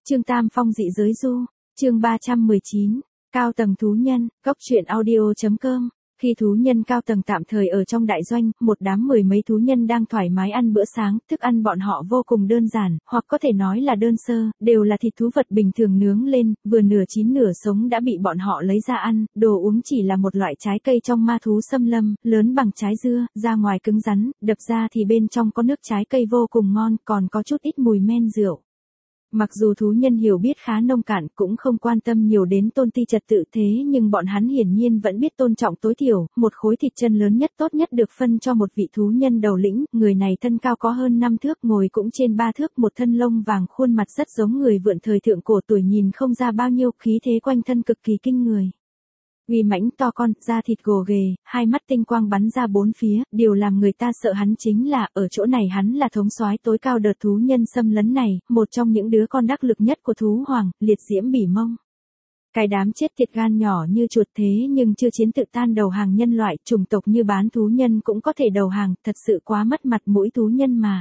Trương Tam Phong dị giới du, chương 319, cao tầng thú nhân, góc truyện audio.com. Khi thú nhân cao tầng tạm thời ở trong đại doanh, một đám mười mấy thú nhân đang thoải mái ăn bữa sáng, thức ăn bọn họ vô cùng đơn giản, hoặc có thể nói là đơn sơ, đều là thịt thú vật bình thường nướng lên, vừa nửa chín nửa sống đã bị bọn họ lấy ra ăn, đồ uống chỉ là một loại trái cây trong ma thú xâm lâm, lớn bằng trái dưa, ra ngoài cứng rắn, đập ra thì bên trong có nước trái cây vô cùng ngon, còn có chút ít mùi men rượu. Mặc dù thú nhân hiểu biết khá nông cạn cũng không quan tâm nhiều đến tôn ti trật tự thế nhưng bọn hắn hiển nhiên vẫn biết tôn trọng tối thiểu, một khối thịt chân lớn nhất tốt nhất được phân cho một vị thú nhân đầu lĩnh, người này thân cao có hơn 5 thước ngồi cũng trên 3 thước một thân lông vàng khuôn mặt rất giống người vượn thời thượng cổ tuổi nhìn không ra bao nhiêu khí thế quanh thân cực kỳ kinh người. Uy mãnh to con, da thịt gồ ghề, hai mắt tinh quang bắn ra bốn phía, điều làm người ta sợ hắn chính là, ở chỗ này hắn là thống soái tối cao đợt thú nhân xâm lấn này, một trong những đứa con đắc lực nhất của thú hoàng, liệt diễm bỉ mông. Cái đám chết tiệt gan nhỏ như chuột thế nhưng chưa chiến tự tan đầu hàng nhân loại, chủng tộc như bán thú nhân cũng có thể đầu hàng, thật sự quá mất mặt mũi thú nhân mà.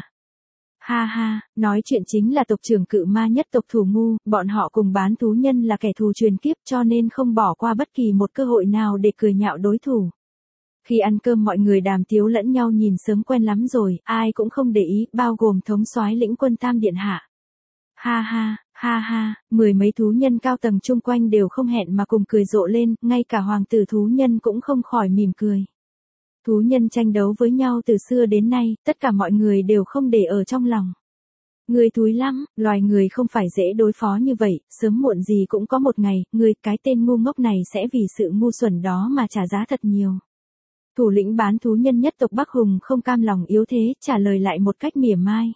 Ha ha, nói chuyện chính là tộc trưởng cự ma nhất tộc Thủ Ngu, bọn họ cùng bán thú nhân là kẻ thù truyền kiếp cho nên không bỏ qua bất kỳ một cơ hội nào để cười nhạo đối thủ. Khi ăn cơm mọi người đàm tiếu lẫn nhau nhìn sớm quen lắm rồi, ai cũng không để ý, bao gồm thống soái lĩnh quân Tam Điện Hạ. Ha ha, mười mấy thú nhân cao tầng chung quanh đều không hẹn mà cùng cười rộ lên, ngay cả hoàng tử thú nhân cũng không khỏi mỉm cười. Thú nhân tranh đấu với nhau từ xưa đến nay, tất cả mọi người đều không để ở trong lòng. Ngươi thúi lắm, loài người không phải dễ đối phó như vậy, sớm muộn gì cũng có một ngày, ngươi cái tên ngu ngốc này sẽ vì sự ngu xuẩn đó mà trả giá thật nhiều. Thủ lĩnh bán thú nhân nhất tộc Bắc Hùng không cam lòng yếu thế, trả lời lại một cách mỉa mai.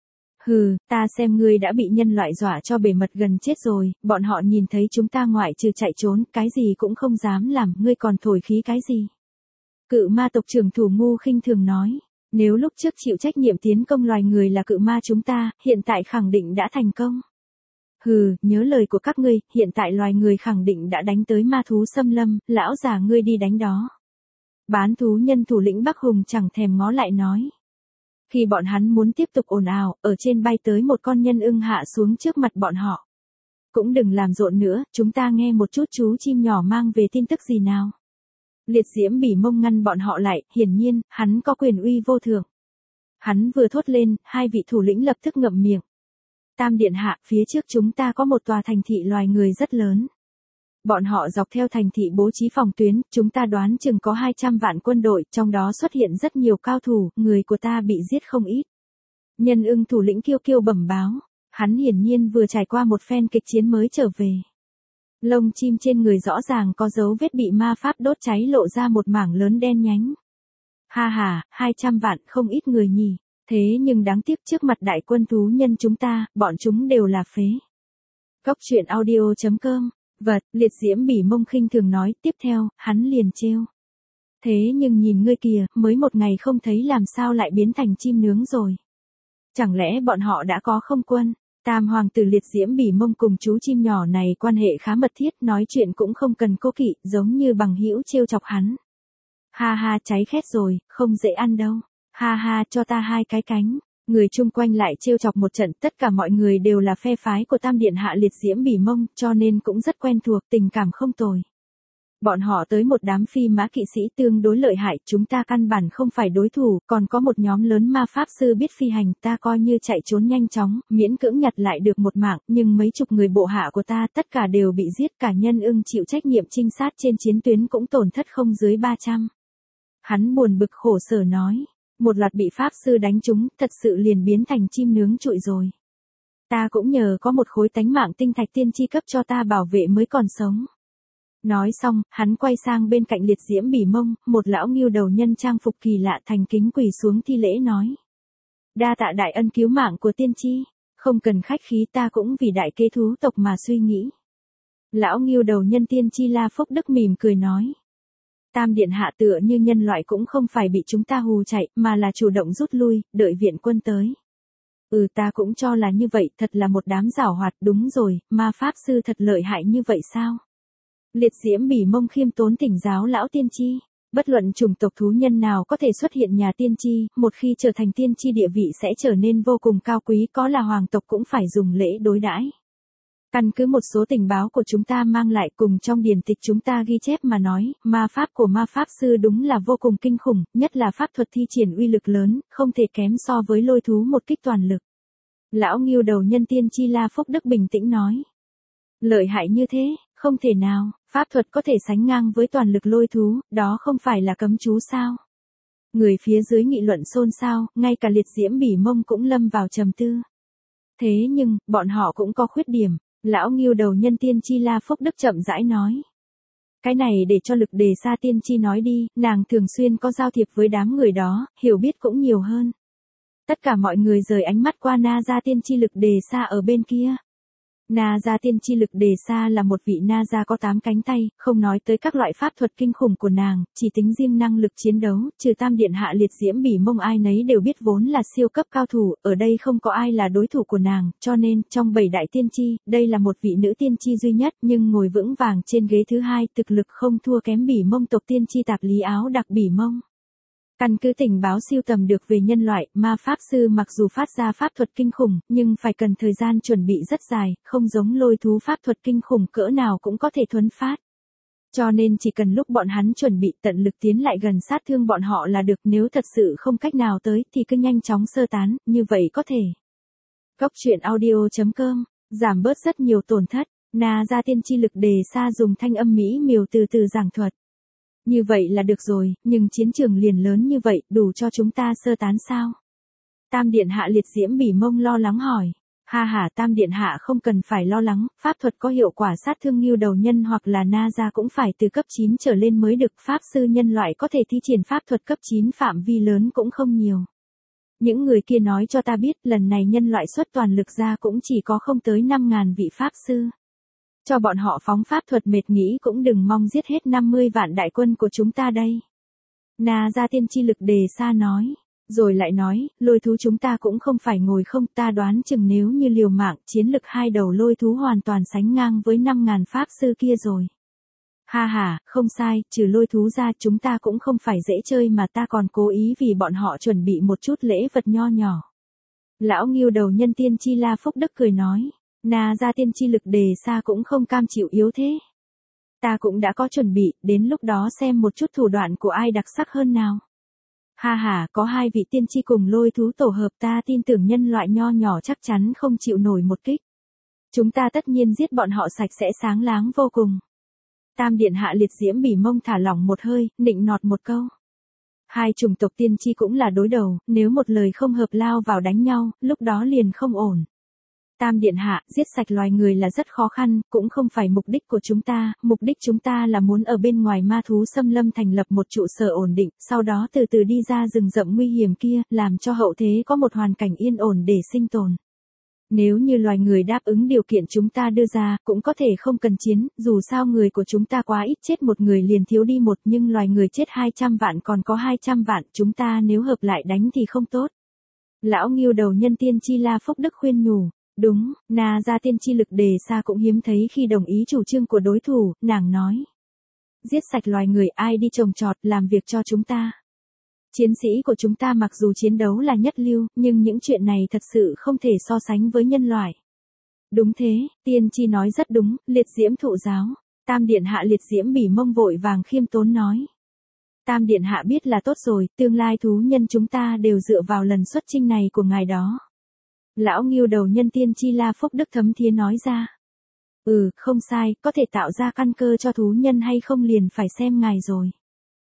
Hừ, ta xem ngươi đã bị nhân loại dọa cho bề mật gần chết rồi, bọn họ nhìn thấy chúng ta ngoại trừ chạy trốn, cái gì cũng không dám làm, ngươi còn thổi khí cái gì. Cự ma tộc trưởng Thủ Ngu khinh thường nói, nếu lúc trước chịu trách nhiệm tiến công loài người là cự ma chúng ta, hiện tại khẳng định đã thành công. Hừ, nhớ lời của các ngươi, hiện tại loài người khẳng định đã đánh tới ma thú xâm lâm, lão già ngươi đi đánh đó. Bán thú nhân thủ lĩnh Bắc Hùng chẳng thèm ngó lại nói. Khi bọn hắn muốn tiếp tục ồn ào, ở trên bay tới một con nhân ưng hạ xuống trước mặt bọn họ. Cũng đừng làm rộn nữa, chúng ta nghe một chút chú chim nhỏ mang về tin tức gì nào. Liệt diễm bỉ mông ngăn bọn họ lại, hiển nhiên, hắn có quyền uy vô thượng. Hắn vừa thốt lên, hai vị thủ lĩnh lập tức ngậm miệng. Tam Điện Hạ, phía trước chúng ta có một tòa thành thị loài người rất lớn. Bọn họ dọc theo thành thị bố trí phòng tuyến, chúng ta đoán chừng có 200 vạn quân đội, trong đó xuất hiện rất nhiều cao thủ, người của ta bị giết không ít. Nhân ưng thủ lĩnh kiêu kiêu bẩm báo, hắn hiển nhiên vừa trải qua một phen kịch chiến mới trở về. Lông chim trên người rõ ràng có dấu vết bị ma pháp đốt cháy lộ ra một mảng lớn đen nhánh. Ha, 200 vạn không ít người nhỉ, thế nhưng đáng tiếc trước mặt đại quân thú nhân chúng ta, bọn chúng đều là phế. Góc truyện audio.com, vật, liệt diễm bỉ mông khinh thường nói, tiếp theo, hắn liền trêu. Thế nhưng nhìn ngươi kìa, mới một ngày không thấy làm sao lại biến thành chim nướng rồi. Chẳng lẽ bọn họ đã có không quân? Tam hoàng tử liệt diễm bỉ mông cùng chú chim nhỏ này quan hệ khá mật thiết, nói chuyện cũng không cần cố kỵ, giống như bằng hữu trêu chọc hắn. Ha, cháy khét rồi, không dễ ăn đâu. Ha, cho ta hai cái cánh. Người chung quanh lại trêu chọc một trận, tất cả mọi người đều là phe phái của Tam Điện Hạ liệt diễm bỉ mông, cho nên cũng rất quen thuộc, tình cảm không tồi. Bọn họ tới một đám phi mã kỵ sĩ tương đối lợi hại, chúng ta căn bản không phải đối thủ, còn có một nhóm lớn ma pháp sư biết phi hành, ta coi như chạy trốn nhanh chóng, miễn cưỡng nhặt lại được một mạng, nhưng mấy chục người bộ hạ của ta tất cả đều bị giết, cả nhân ưng chịu trách nhiệm trinh sát trên chiến tuyến cũng tổn thất không dưới 300. Hắn buồn bực khổ sở nói, một loạt bị pháp sư đánh trúng, thật sự liền biến thành chim nướng trụi rồi. Ta cũng nhờ có một khối tánh mạng tinh thạch tiên tri cấp cho ta bảo vệ mới còn sống. Nói xong, hắn quay sang bên cạnh liệt diễm bỉ mông, một lão ngưu đầu nhân trang phục kỳ lạ thành kính quỳ xuống thi lễ nói. Đa tạ đại ân cứu mạng của tiên tri, không cần khách khí ta cũng vì đại kế thú tộc mà suy nghĩ. Lão ngưu đầu nhân tiên tri La Phúc Đức mỉm cười nói. Tam Điện Hạ tựa như nhân loại cũng không phải bị chúng ta hù chạy, mà là chủ động rút lui, đợi viện quân tới. Ta cũng cho là như vậy, thật là một đám giảo hoạt, đúng rồi, ma pháp sư thật lợi hại như vậy sao? Liệt diễm bỉ mông khiêm tốn thỉnh giáo lão tiên tri. Bất luận chủng tộc thú nhân nào có thể xuất hiện nhà tiên tri, một khi trở thành tiên tri địa vị sẽ trở nên vô cùng cao quý, có là hoàng tộc cũng phải dùng lễ đối đãi. Căn cứ một số tình báo của chúng ta mang lại cùng trong điển tịch chúng ta ghi chép mà nói, ma pháp của ma pháp sư đúng là vô cùng kinh khủng, nhất là pháp thuật thi triển uy lực lớn, không thể kém so với lôi thú một kích toàn lực. Lão Ngưu đầu nhân tiên Chi La Phúc Đức bình tĩnh nói. Lợi hại như thế, không thể nào, pháp thuật có thể sánh ngang với toàn lực lôi thú, đó không phải là cấm chú sao? Người phía dưới nghị luận xôn xao, ngay cả liệt diễm bỉ mông cũng lâm vào trầm tư. Thế nhưng, bọn họ cũng có khuyết điểm, lão Ngưu đầu nhân tiên Chi La Phúc Đức chậm rãi nói. Cái này để cho Lực Đề Sa tiên tri nói đi, nàng thường xuyên có giao thiệp với đám người đó, hiểu biết cũng nhiều hơn. Tất cả mọi người rời ánh mắt qua Na Gia tiên tri Lực Đề Sa ở bên kia. Na Gia tiên tri Lực Đề Sa là một vị Na Gia có 8 cánh tay, không nói tới các loại pháp thuật kinh khủng của nàng, chỉ tính riêng năng lực chiến đấu, trừ Tam Điện Hạ liệt diễm bỉ mông ai nấy đều biết vốn là siêu cấp cao thủ, ở đây không có ai là đối thủ của nàng, cho nên, trong 7 đại tiên tri, đây là một vị nữ tiên tri duy nhất, nhưng ngồi vững vàng trên ghế thứ hai, thực lực không thua kém bỉ mông tộc tiên tri Tạp Lý Áo Đặc bỉ mông. Căn cứ tình báo siêu tầm được về nhân loại, ma pháp sư mặc dù phát ra pháp thuật kinh khủng, nhưng phải cần thời gian chuẩn bị rất dài, không giống lôi thú pháp thuật kinh khủng cỡ nào cũng có thể thuấn phát. Cho nên chỉ cần lúc bọn hắn chuẩn bị tận lực tiến lại gần sát thương bọn họ là được, nếu thật sự không cách nào tới thì cứ nhanh chóng sơ tán, như vậy có thể. Góc truyện audio.com, giảm bớt rất nhiều tổn thất, Na Gia tiên tri Lực Đề Sa dùng thanh âm mỹ miều từ từ giảng thuật. Như vậy là được rồi, nhưng chiến trường liền lớn như vậy, đủ cho chúng ta sơ tán sao? Tam Điện Hạ liệt diễm bỉ mông lo lắng hỏi. Ha ha, Tam Điện Hạ không cần phải lo lắng, pháp thuật có hiệu quả sát thương Ngưu đầu nhân hoặc là Na Gia cũng phải từ cấp 9 trở lên mới được, pháp sư nhân loại có thể thi triển pháp thuật cấp 9 phạm vi lớn cũng không nhiều. Những người kia nói cho ta biết, lần này nhân loại xuất toàn lực ra cũng chỉ có không tới 5.000 vị pháp sư. Cho bọn họ phóng pháp thuật mệt nghĩ cũng đừng mong giết hết 50 vạn đại quân của chúng ta đây. Na Gia tiên tri Lực Đề Sa nói. Rồi lại nói, lôi thú chúng ta cũng không phải ngồi không, ta đoán chừng nếu như liều mạng, chiến lực hai đầu lôi thú hoàn toàn sánh ngang với 5.000 pháp sư kia rồi. Ha ha, không sai, trừ lôi thú ra chúng ta cũng không phải dễ chơi mà ta còn cố ý vì bọn họ chuẩn bị một chút lễ vật nho nhỏ. Lão Ngưu đầu nhân tiên Chi La Phúc Đức cười nói. Na Gia tiên tri Lực Đề Sa cũng không cam chịu yếu thế. Ta cũng đã có chuẩn bị, đến lúc đó xem một chút thủ đoạn của ai đặc sắc hơn nào. Ha ha, có hai vị tiên tri cùng lôi thú tổ hợp, ta tin tưởng nhân loại nho nhỏ chắc chắn không chịu nổi một kích. Chúng ta tất nhiên giết bọn họ sạch sẽ sáng láng vô cùng. Tam Điện Hạ liệt diễm bỉ mông thả lỏng một hơi, nịnh nọt một câu. Hai chủng tộc tiên tri cũng là đối đầu, nếu một lời không hợp lao vào đánh nhau, lúc đó liền không ổn. Tam Điện Hạ, giết sạch loài người là rất khó khăn, cũng không phải mục đích của chúng ta, mục đích chúng ta là muốn ở bên ngoài ma thú xâm lâm thành lập một trụ sở ổn định, sau đó từ từ đi ra rừng rậm nguy hiểm kia, làm cho hậu thế có một hoàn cảnh yên ổn để sinh tồn. Nếu như loài người đáp ứng điều kiện chúng ta đưa ra, cũng có thể không cần chiến, dù sao người của chúng ta quá ít, chết một người liền thiếu đi một, nhưng loài người chết 200 vạn còn có 200 vạn, chúng ta nếu hợp lại đánh thì không tốt. Lão Ngưu đầu nhân tiên Chi La Phúc Đức khuyên nhủ. Đúng, Na Gia tiên tri Lực Đề Sa cũng hiếm thấy khi đồng ý chủ trương của đối thủ, nàng nói. Giết sạch loài người, ai đi trồng trọt, làm việc cho chúng ta. Chiến sĩ của chúng ta mặc dù chiến đấu là nhất lưu, nhưng những chuyện này thật sự không thể so sánh với nhân loại. Đúng thế, tiên tri nói rất đúng, liệt diễm thụ giáo. Tam Điện Hạ liệt diễm bỉ mông vội vàng khiêm tốn nói. Tam Điện Hạ biết là tốt rồi, tương lai thú nhân chúng ta đều dựa vào lần xuất chinh này của ngài đó. Lão Ngưu đầu nhân tiên Chi La Phúc Đức thấm thía nói ra. Không sai, có thể tạo ra căn cơ cho thú nhân hay không liền phải xem ngài rồi.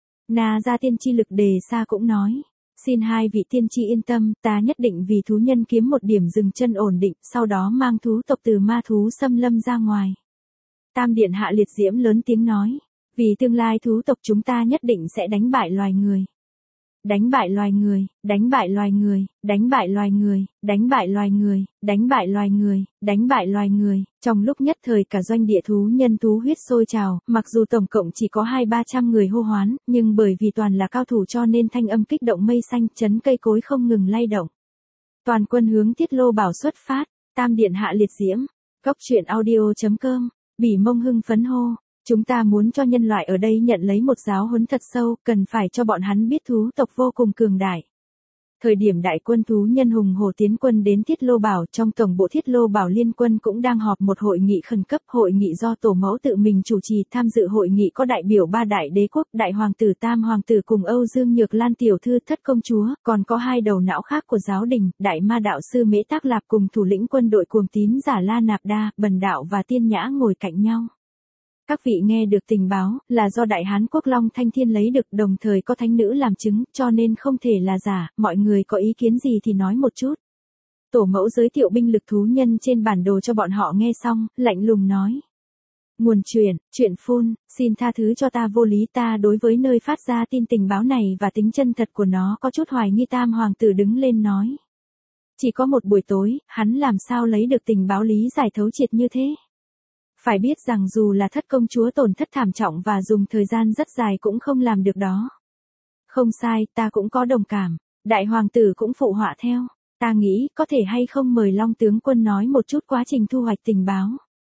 Na Gia tiên tri Lực Đề Sa cũng nói. Xin hai vị tiên tri yên tâm, ta nhất định vì thú nhân kiếm một điểm dừng chân ổn định, sau đó mang thú tộc từ ma thú xâm lâm ra ngoài. Tam Điện Hạ liệt diễm lớn tiếng nói. Vì tương lai thú tộc chúng ta nhất định sẽ đánh bại loài người. Đánh bại loài người, đánh bại loài người, đánh bại loài người, đánh bại loài người, đánh bại loài người, đánh bại loài người. Trong lúc nhất thời cả doanh địa thú nhân thú huyết sôi trào, mặc dù tổng cộng chỉ có 200-300 người hô hoán, nhưng bởi vì toàn là cao thủ cho nên thanh âm kích động mây xanh, chấn cây cối không ngừng lay động. Toàn quân hướng Tiết Lô Bảo xuất phát, Tam Điện Hạ liệt diễm. Góc truyện audio.com, bỉ mông hưng phấn hô. Chúng ta muốn cho nhân loại ở đây nhận lấy một giáo huấn thật sâu, cần phải cho bọn hắn biết thú tộc vô cùng cường đại. Thời điểm đại quân thú nhân hùng hổ tiến quân đến Thiết Lô Bảo, trong tổng bộ Thiết Lô Bảo liên quân cũng đang họp một hội nghị khẩn cấp, hội nghị do tổ mẫu tự mình chủ trì, tham dự hội nghị có đại biểu ba đại đế quốc, đại hoàng tử Tam hoàng tử cùng Âu Dương Nhược Lan tiểu thư thất công chúa, còn có hai đầu não khác của giáo đình, đại ma đạo sư Mễ Tác Lạp cùng thủ lĩnh quân đội cuồng tín giả La Nạp Đa, Bần đạo và Tiên Nhã ngồi cạnh nhau. Các vị nghe được tình báo, là do Đại Hán Quốc Long Thanh Thiên lấy được, đồng thời có thánh nữ làm chứng, cho nên không thể là giả, mọi người có ý kiến gì thì nói một chút. Tổ mẫu giới thiệu binh lực thú nhân trên bản đồ cho bọn họ nghe xong, lạnh lùng nói. Nguồn chuyện phun, xin tha thứ cho ta vô lý, ta đối với nơi phát ra tin tình báo này và tính chân thật của nó có chút hoài nghi. Tam hoàng tử đứng lên nói. Chỉ có một buổi tối, hắn làm sao lấy được tình báo lý giải thấu triệt như thế? Phải biết rằng dù là thất công chúa tổn thất thảm trọng và dùng thời gian rất dài cũng không làm được đó. Không sai, ta cũng có đồng cảm. Đại hoàng tử cũng phụ họa theo. Ta nghĩ có thể hay không mời Long tướng quân nói một chút quá trình thu hoạch tình báo.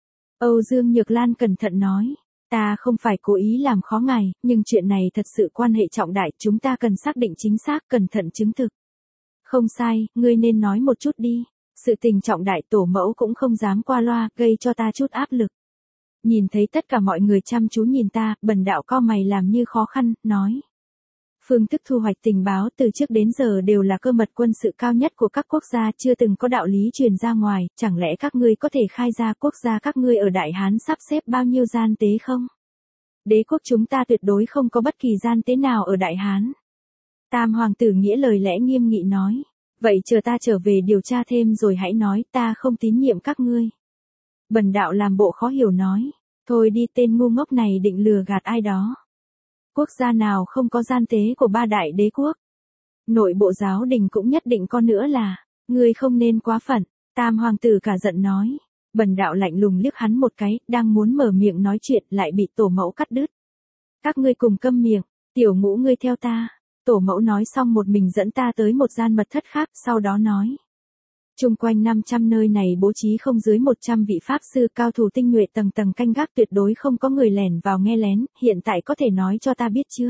Âu Dương Nhược Lan cẩn thận nói. Ta không phải cố ý làm khó ngài, nhưng chuyện này thật sự quan hệ trọng đại, chúng ta cần xác định chính xác, cẩn thận chứng thực. Không sai, ngươi nên nói một chút đi. Sự tình trọng đại, tổ mẫu cũng không dám qua loa, gây cho ta chút áp lực. Nhìn thấy tất cả mọi người chăm chú nhìn ta, Bần đạo cau mày làm như khó khăn, nói. Phương thức thu hoạch tình báo từ trước đến giờ đều là cơ mật quân sự cao nhất của các quốc gia, chưa từng có đạo lý truyền ra ngoài, chẳng lẽ các ngươi có thể khai ra quốc gia các ngươi ở Đại Hán sắp xếp bao nhiêu gian tế không? Đế quốc chúng ta tuyệt đối không có bất kỳ gian tế nào ở Đại Hán. Tam hoàng tử nghĩa lời lẽ nghiêm nghị nói. Vậy chờ ta trở về điều tra thêm rồi hãy nói, ta không tín nhiệm các ngươi. Bần đạo làm bộ khó hiểu nói. Thôi đi, tên ngu ngốc này định lừa gạt ai đó. Quốc gia nào không có gian tế của ba đại đế quốc? Nội bộ giáo đình cũng nhất định có nữa là. Ngươi không nên quá phận. Tam hoàng tử cả giận nói. Bần đạo lạnh lùng liếc hắn một cái, đang muốn mở miệng nói chuyện lại bị tổ mẫu cắt đứt. Các ngươi cùng câm miệng, tiểu ngũ ngươi theo ta. Tổ mẫu nói xong một mình dẫn ta tới một gian mật thất khác, sau đó nói. Chung quanh 500 nơi này bố trí không dưới 100 vị pháp sư cao thủ tinh nhuệ tầng tầng canh gác, tuyệt đối không có người lẻn vào nghe lén, hiện tại có thể nói cho ta biết chưa?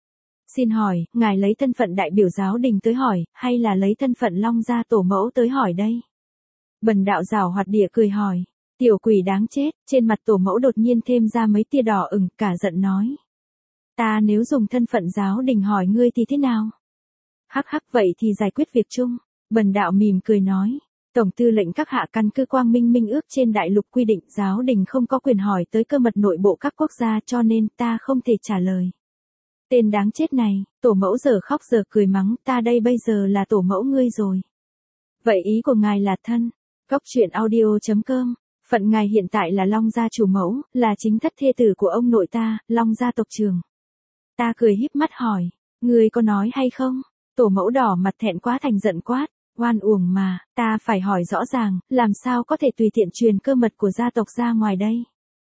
Xin hỏi, ngài lấy thân phận đại biểu giáo đình tới hỏi, hay là lấy thân phận Long gia tổ mẫu tới hỏi đây? Bần đạo giảo hoạt địa cười hỏi. Tiểu quỷ đáng chết, trên mặt tổ mẫu đột nhiên thêm ra mấy tia đỏ ửng, cả giận nói. Ta nếu dùng thân phận giáo đình hỏi ngươi thì thế nào? Hắc hắc, vậy thì giải quyết việc chung. Bần đạo mỉm cười nói. Tổng tư lệnh các hạ căn cứ Quang Minh Minh ước trên đại lục quy định giáo đình không có quyền hỏi tới cơ mật nội bộ các quốc gia, cho nên ta không thể trả lời. Tên đáng chết này, tổ mẫu giờ khóc giờ cười mắng, ta đây bây giờ là tổ mẫu ngươi rồi. Vậy ý của ngài là thân. Góc truyện audio.com. Phận ngài hiện tại là Long gia chủ mẫu, là chính thất thê tử của ông nội ta, Long gia tộc trưởng. Ta cười híp mắt hỏi, ngươi có nói hay không? Tổ mẫu đỏ mặt thẹn quá thành giận quát, oan uổng mà, ta phải hỏi rõ ràng, làm sao có thể tùy tiện truyền cơ mật của gia tộc ra ngoài đây?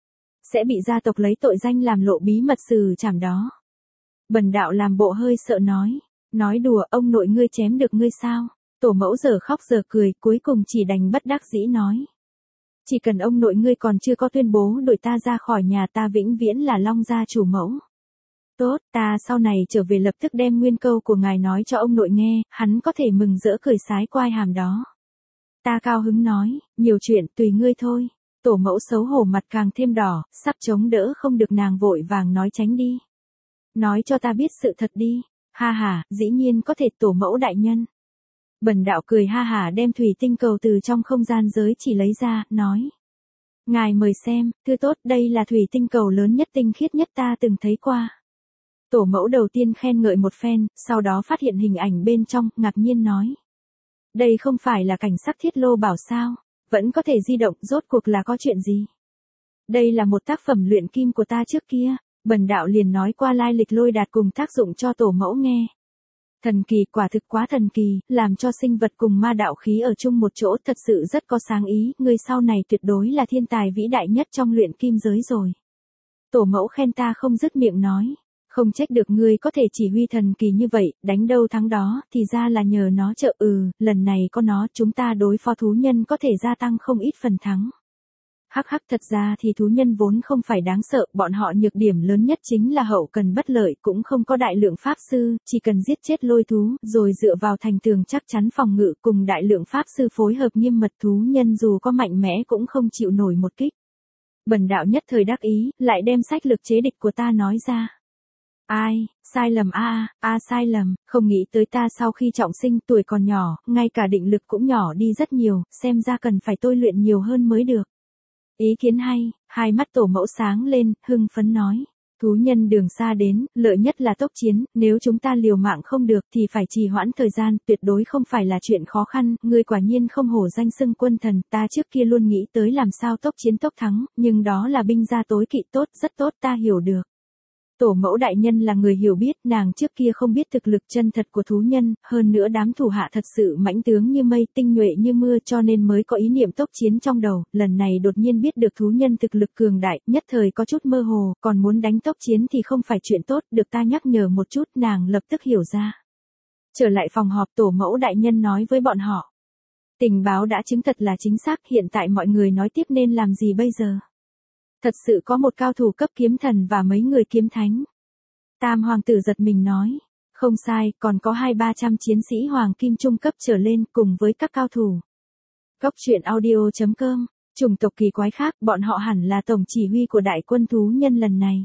Sẽ bị gia tộc lấy tội danh làm lộ bí mật xử trảm đó. Bần đạo làm bộ hơi sợ nói đùa, ông nội ngươi chém được ngươi sao? Tổ mẫu giờ khóc giờ cười, cuối cùng chỉ đành bất đắc dĩ nói. Chỉ cần ông nội ngươi còn chưa có tuyên bố đuổi ta ra khỏi nhà, ta vĩnh viễn là Long gia chủ mẫu. Tốt, ta sau này trở về lập tức đem nguyên câu của ngài nói cho ông nội nghe, hắn có thể mừng rỡ cười sái quai hàm đó. Ta cao hứng nói, nhiều chuyện tùy ngươi thôi. Tổ mẫu xấu hổ mặt càng thêm đỏ, sắp chống đỡ không được, nàng vội vàng nói tránh đi. Nói cho ta biết sự thật đi. Ha ha, dĩ nhiên có thể, tổ mẫu đại nhân. Bần đạo cười ha hả đem thủy tinh cầu từ trong không gian giới chỉ lấy ra, nói. Ngài mời xem, thưa tốt, đây là thủy tinh cầu lớn nhất tinh khiết nhất ta từng thấy qua. Tổ mẫu đầu tiên khen ngợi một phen, sau đó phát hiện hình ảnh bên trong, ngạc nhiên nói. Đây không phải là cảnh sắc Thiết Lô Bảo sao, vẫn có thể di động, rốt cuộc là có chuyện gì? Đây là một tác phẩm luyện kim của ta trước kia, bần đạo liền nói qua lai lịch lôi đạt cùng tác dụng cho tổ mẫu nghe. Thần kỳ, quả thực quá thần kỳ, làm cho sinh vật cùng ma đạo khí ở chung một chỗ, thật sự rất có sáng ý, ngươi sau này tuyệt đối là thiên tài vĩ đại nhất trong luyện kim giới rồi. Tổ mẫu khen ta không dứt miệng nói. Không trách được ngươi có thể chỉ huy thần kỳ như vậy, đánh đâu thắng đó, thì ra là nhờ nó trợ, lần này có nó chúng ta đối phó thú nhân có thể gia tăng không ít phần thắng. Hắc hắc, thật ra thì thú nhân vốn không phải đáng sợ, bọn họ nhược điểm lớn nhất chính là hậu cần bất lợi, cũng không có đại lượng pháp sư, chỉ cần giết chết lôi thú, rồi dựa vào thành tường chắc chắn phòng ngự cùng đại lượng pháp sư phối hợp nghiêm mật, thú nhân dù có mạnh mẽ cũng không chịu nổi một kích. Bần đạo nhất thời đắc ý, lại đem sách lược chế địch của ta nói ra. Ai, sai lầm sai lầm, không nghĩ tới ta sau khi trọng sinh tuổi còn nhỏ, ngay cả định lực cũng nhỏ đi rất nhiều, xem ra cần phải tôi luyện nhiều hơn mới được. Ý kiến hay, hai mắt tổ mẫu sáng lên, hưng phấn nói. Thú nhân đường xa đến, lợi nhất là tốc chiến, nếu chúng ta liều mạng không được thì phải trì hoãn thời gian, tuyệt đối không phải là chuyện khó khăn, ngươi quả nhiên không hổ danh xưng quân thần, ta trước kia luôn nghĩ tới làm sao tốc chiến tốc thắng, nhưng đó là binh gia tối kỵ tốt, rất tốt, ta hiểu được. Tổ mẫu đại nhân là người hiểu biết, nàng trước kia không biết thực lực chân thật của thú nhân, hơn nữa đám thủ hạ thật sự mãnh tướng như mây, tinh nhuệ như mưa, cho nên mới có ý niệm tốc chiến trong đầu, lần này đột nhiên biết được thú nhân thực lực cường đại, nhất thời có chút mơ hồ, còn muốn đánh tốc chiến thì không phải chuyện tốt, được ta nhắc nhở một chút, nàng lập tức hiểu ra. Trở lại phòng họp, tổ mẫu đại nhân nói với bọn họ. Tình báo đã chứng thật là chính xác, hiện tại mọi người nói tiếp nên làm gì bây giờ? Thật sự có một cao thủ cấp kiếm thần và mấy người kiếm thánh. Tam hoàng tử giật mình nói. Không sai, còn có 200-300 chiến sĩ hoàng kim trung cấp trở lên cùng với các cao thủ. Góc truyện audio.com. Chủng tộc kỳ quái khác, bọn họ hẳn là tổng chỉ huy của đại quân thú nhân lần này.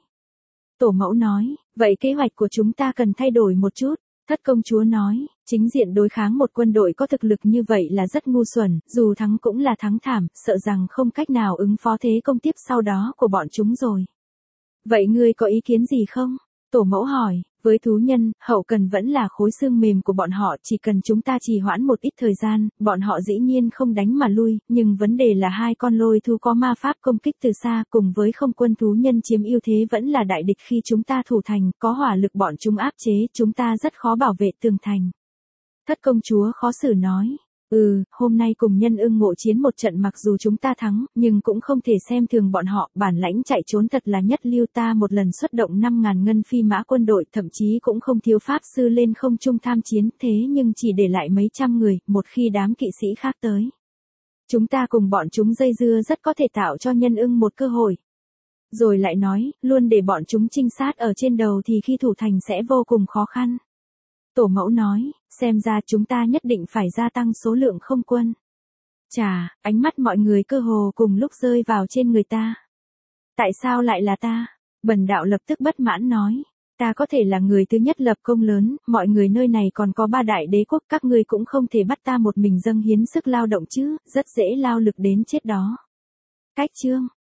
Tổ mẫu nói, vậy kế hoạch của chúng ta cần thay đổi một chút. Thất công chúa nói, chính diện đối kháng một quân đội có thực lực như vậy là rất ngu xuẩn, dù thắng cũng là thắng thảm, sợ rằng không cách nào ứng phó thế công tiếp sau đó của bọn chúng rồi. Vậy ngươi có ý kiến gì không? Tổ mẫu hỏi, với thú nhân, hậu cần vẫn là khối xương mềm của bọn họ, chỉ cần chúng ta trì hoãn một ít thời gian, bọn họ dĩ nhiên không đánh mà lui, nhưng vấn đề là hai con lôi thú có ma pháp công kích từ xa, cùng với không quân thú nhân chiếm ưu thế vẫn là đại địch khi chúng ta thủ thành, có hỏa lực bọn chúng áp chế, chúng ta rất khó bảo vệ tường thành. Thất công chúa khó xử nói. Hôm nay cùng nhân ưng ngộ chiến một trận mặc dù chúng ta thắng, nhưng cũng không thể xem thường bọn họ, bản lãnh chạy trốn thật là nhất lưu, ta một lần xuất động 5.000 ngân phi mã quân đội, thậm chí cũng không thiếu pháp sư lên không trung tham chiến, thế nhưng chỉ để lại mấy trăm người, một khi đám kỵ sĩ khác tới. Chúng ta cùng bọn chúng dây dưa rất có thể tạo cho nhân ưng một cơ hội. Rồi lại nói, luôn để bọn chúng trinh sát ở trên đầu thì khi thủ thành sẽ vô cùng khó khăn. Tổ mẫu nói, xem ra chúng ta nhất định phải gia tăng số lượng không quân. Chà, ánh mắt mọi người cơ hồ cùng lúc rơi vào trên người ta. Tại sao lại là ta? Bần đạo lập tức bất mãn nói. Ta có thể là người thứ nhất lập công lớn, mọi người nơi này còn có 3 đại đế quốc, các ngươi cũng không thể bắt ta một mình dâng hiến sức lao động chứ, rất dễ lao lực đến chết đó. Cách chương.